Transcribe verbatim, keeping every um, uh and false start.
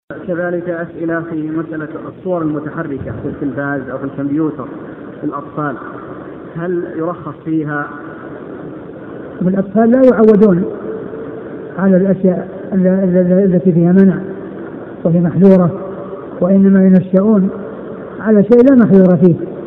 كذلك أسئلة في مسألة الصور المتحركة في التلفاز أو في الكمبيوتر للأطفال، هل يرخص فيها؟ الأطفال لا يعودون على الأشياء التي فيها منع وهي محذورة، وإنما ينشأون على شيء لا محذور فيه.